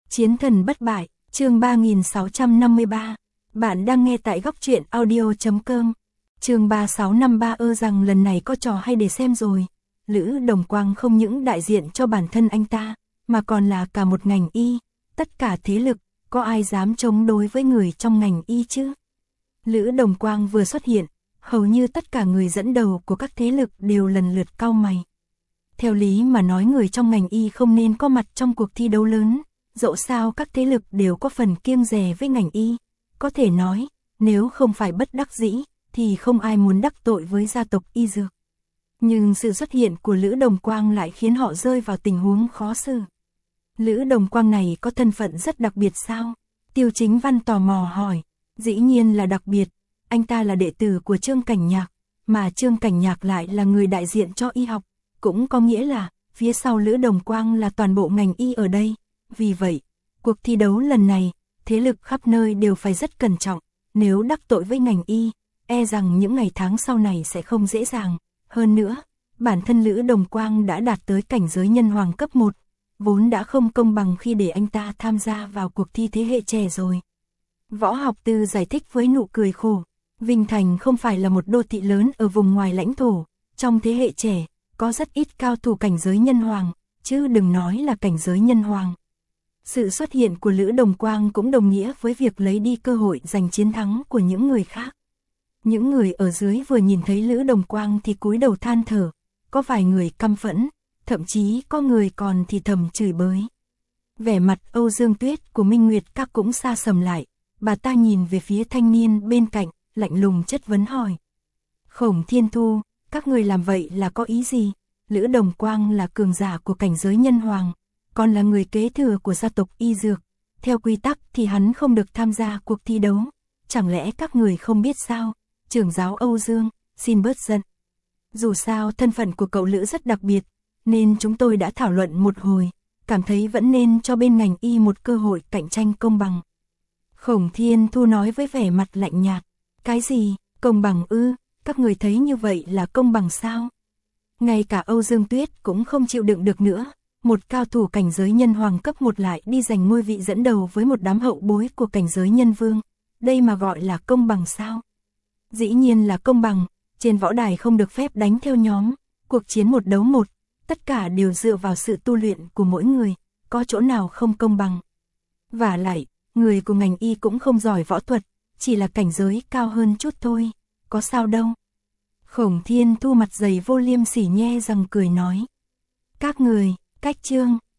Chiến thần bất bại, chương 3653. Bạn đang nghe tại góc truyện audio.com. Chương 3653 rằng lần này có trò hay để xem rồi. Lữ Đồng Quang không những đại diện cho bản thân anh ta, mà còn là cả một ngành y, tất cả thế lực, có ai dám chống đối với người trong ngành y chứ? Lữ Đồng Quang vừa xuất hiện, hầu như tất cả người dẫn đầu của các thế lực đều lần lượt cau mày. Theo lý mà nói người trong ngành y không nên có mặt trong cuộc thi đấu lớn, dẫu sao các thế lực đều có phần kiêng dè với ngành y. Có thể nói, nếu không phải bất đắc dĩ, thì không ai muốn đắc tội với gia tộc y dược. Nhưng sự xuất hiện của Lữ Đồng Quang lại khiến họ rơi vào tình huống khó xử. Lữ Đồng Quang này có thân phận rất đặc biệt sao? Tiêu Chính Văn tò mò hỏi. Dĩ nhiên là đặc biệt, anh ta là đệ tử của Trương Cảnh Nhạc, mà Trương Cảnh Nhạc lại là người đại diện cho y học, cũng có nghĩa là phía sau Lữ Đồng Quang là toàn bộ ngành y ở đây. Vì vậy, cuộc thi đấu lần này, thế lực khắp nơi đều phải rất cẩn trọng, nếu đắc tội với ngành y, e rằng những ngày tháng sau này sẽ không dễ dàng. Hơn nữa, bản thân Lữ Đồng Quang đã đạt tới cảnh giới nhân hoàng cấp 1, vốn đã không công bằng khi để anh ta tham gia vào cuộc thi thế hệ trẻ rồi. Võ Học Tư giải thích với nụ cười khổ, Vinh Thành không phải là một đô thị lớn ở vùng ngoài lãnh thổ, trong thế hệ trẻ, có rất ít cao thủ cảnh giới nhân hoàng, chứ đừng nói là cảnh giới nhân hoàng. Sự xuất hiện của Lữ Đồng Quang cũng đồng nghĩa với việc lấy đi cơ hội giành chiến thắng của những người khác. Những người ở dưới vừa nhìn thấy Lữ Đồng Quang thì cúi đầu than thở, có vài người căm phẫn, thậm chí có người còn thì thầm chửi bới. Vẻ mặt Âu Dương Tuyết của Minh Nguyệt Các cũng sa sầm lại, bà ta nhìn về phía thanh niên bên cạnh, lạnh lùng chất vấn hỏi. Khổng Thiên Thu, các người làm vậy là có ý gì? Lữ Đồng Quang là cường giả của cảnh giới nhân hoàng, còn là người kế thừa của gia tộc y dược. Theo quy tắc thì hắn không được tham gia cuộc thi đấu. Chẳng lẽ các người không biết sao? Trưởng giáo Âu Dương, xin bớt giận. Dù sao thân phận của cậu Lữ rất đặc biệt, nên chúng tôi đã thảo luận một hồi, cảm thấy vẫn nên cho bên ngành y một cơ hội cạnh tranh công bằng. Khổng Thiên Thu nói với vẻ mặt lạnh nhạt. Cái gì? Công bằng ư? Các người thấy như vậy là công bằng sao? Ngay cả Âu Dương Tuyết cũng không chịu đựng được nữa. Một cao thủ cảnh giới nhân hoàng cấp 1 lại đi giành ngôi vị dẫn đầu với một đám hậu bối của cảnh giới nhân vương. Đây mà gọi là công bằng sao? Dĩ nhiên là công bằng, trên võ đài không được phép đánh theo nhóm, cuộc chiến 1 đấu 1, tất cả đều dựa vào sự tu luyện của mỗi người, có chỗ nào không công bằng. Vả lại, người của ngành y cũng không giỏi võ thuật, chỉ là cảnh giới cao hơn chút thôi, có sao đâu. Khổng Thiên Thu mặt dày vô liêm sỉ nhe răng cười nói. Các người, cách chương,